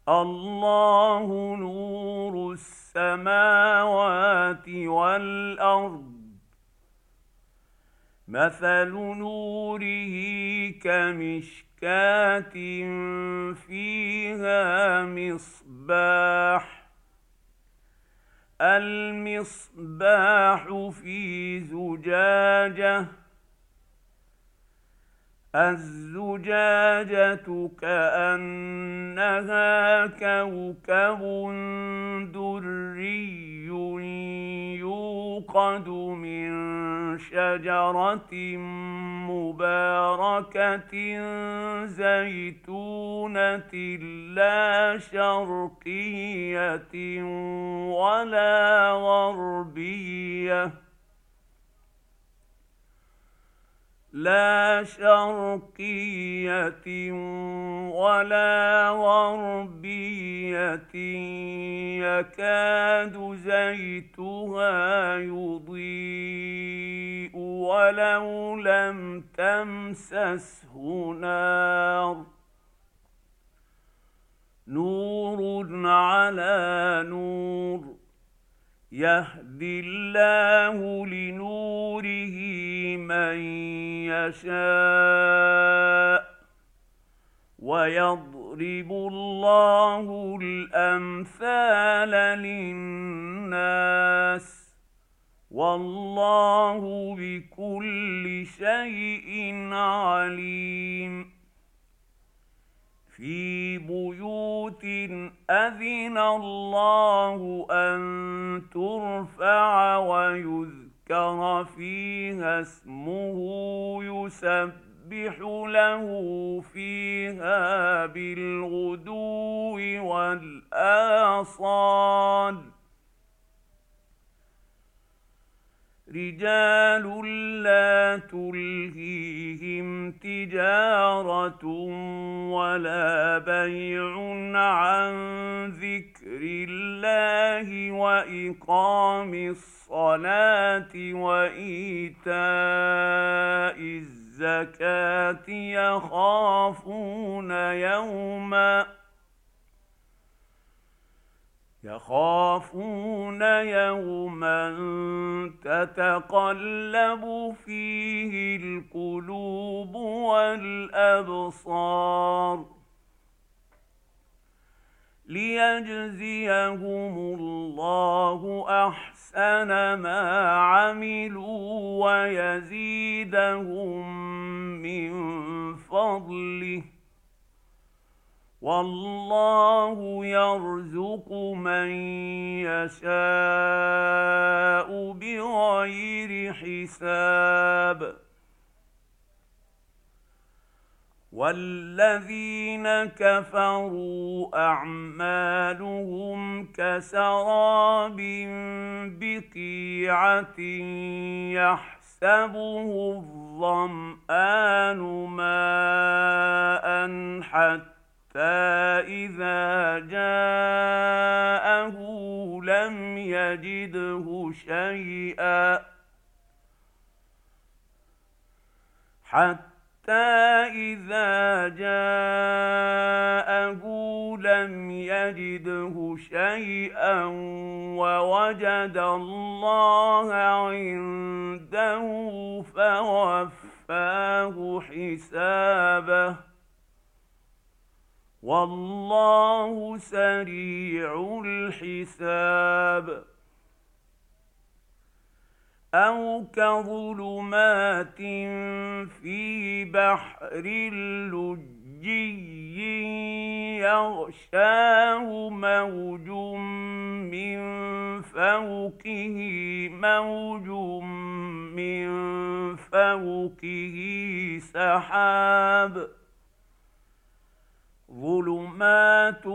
الله نور السماوات والأرض مثل نوره كمشكاة فيها مصباح المصباح في زجاجة الزجاجة كأنها كوكب دري يوقد من شجرة مباركة زيتونة لا شرقية ولا غربية يكاد زيتها يضيء ولو لم تمسسه نار نور على نور يهدي الله لنوره من يشاء ويضرب الله الأمثال للناس والله بكل شيء عليم في بيوت أذن الله أن ترفع ويذكر فيها اسمه يسبح له فيها بالغدو والآصال رجال لا تلهيهم تجارة ولا بيع عن ذكر الله وإقام الصلاة وإيتاء الزكاة يخافون يوما تتقلب فيه القلوب والأبصار ليجزيهم الله أحسن ما عملوا ويزيدهم من فضله والله يرزق من يشاء بغير حساب والذين كفروا أعمالهم كسراب بقيعة يحسبه الظمآن ماء حتى إذا جاءه لم يجده شيئا ووجد الله عنده فوفاه حسابه والله سريع الحساب أو كظلمات في بحر لجي يغشاه موج من فوقه سحاب ظلمات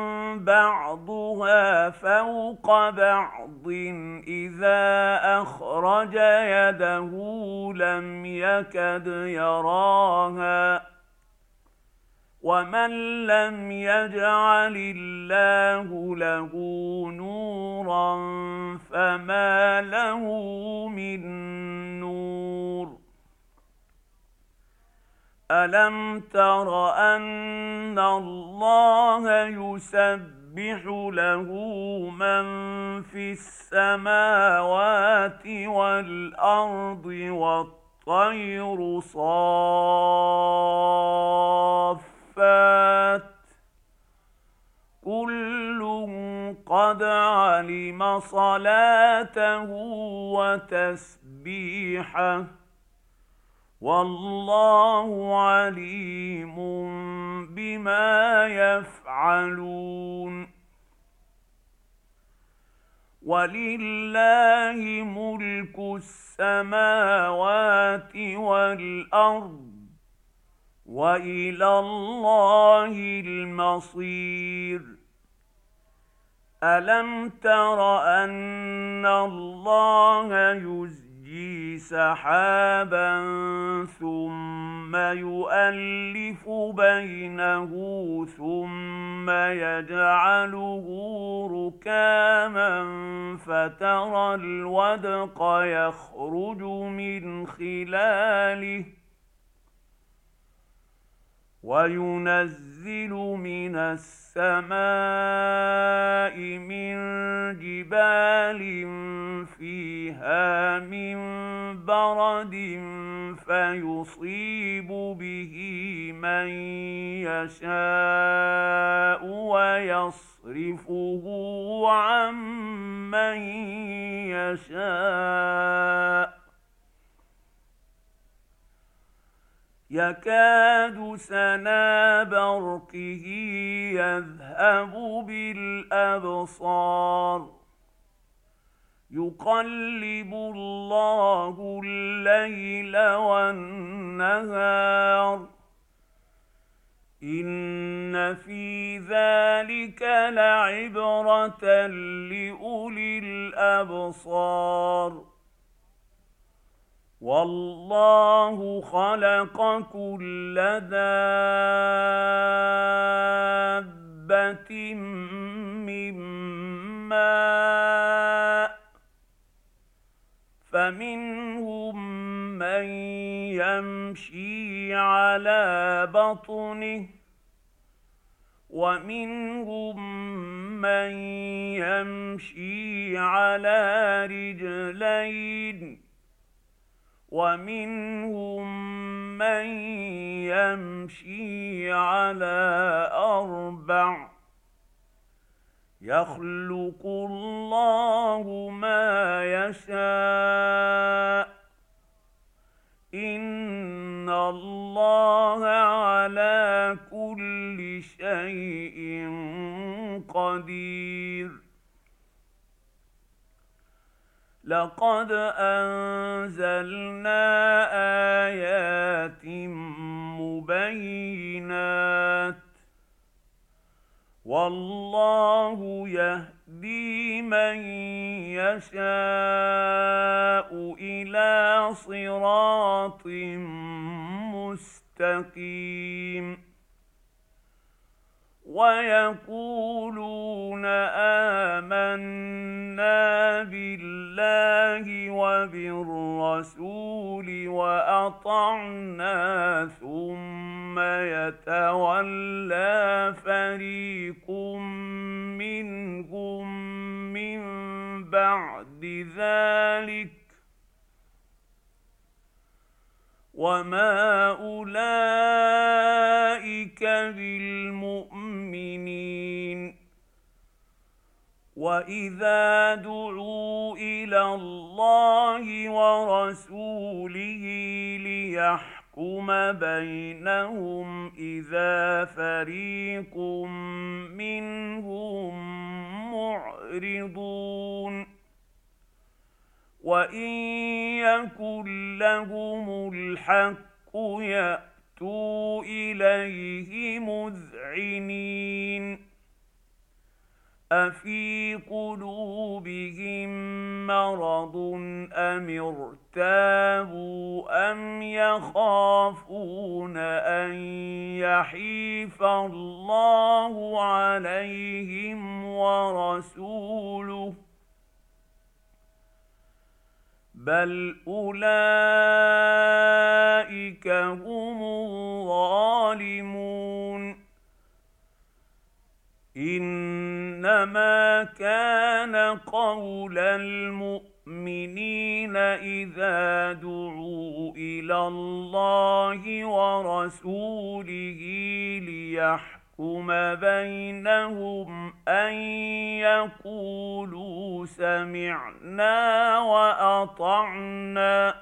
بعضها فوق بعض إذا أخرج يده لم يكد يراها ومن لم يجعل الله له نورا فما له من نور ألم تر أن الله يسبح له من في السماوات والأرض والطير صافات كل قد علم صلاته وتسبيحه والله عليم بما يفعلون ولله ملك السماوات والأرض وإلى الله المصير ألم تر أن الله يزجي سحابا ثم يؤلف بينه ثم يجعله ركاما فترى الودق يخرج من خلاله وينزل من السماء من جبال فيها من برد فيصيب به من يشاء ويصرفه عن من يشاء يكاد سنا برقه يذهب بالأبصار يقلب الله الليل والنهار إن في ذلك لعبرة لأولي الأبصار والله خلق كل دابة من ماء فمنهم من يمشي على بطنه ومنهم من يمشي على رجلين ومنهم من يمشي على أربع يخلق الله ما يشاء إن الله على كل شيء قدير لقد أنزلنا آيات مبينات والله يهدي من يشاء إلى صراط مستقيم ويقولون آمنا بالله وبالرسول وأطعنا ثم يتولى فريق منهم من بعد ذلك وما أولئك بالمؤمنين وإذا دعوا إلى الله ورسوله ليحكم بينهم إذا فريق منهم معرضون وإن يكن لهم الحق يأتوا إليه مذعنين أفي قلوبهم مرض أم ارتابوا أم يخافون أن يحيف الله عليهم ورسوله بل أولئك هم الظالمون. إنما كان قول المؤمنين إذا دعوا إلى الله ورسوله ليحكم بينهم أن يقولوا سمعنا وأطعنا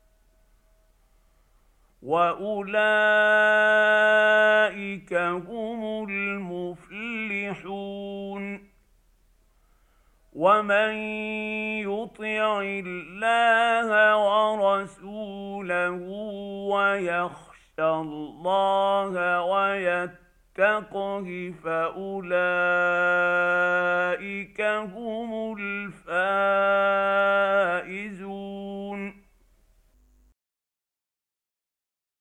وأولئك هم المفلحون. ومن يطع الله ورسوله ويخشى الله ويتقه فأولئك هم الفائزون.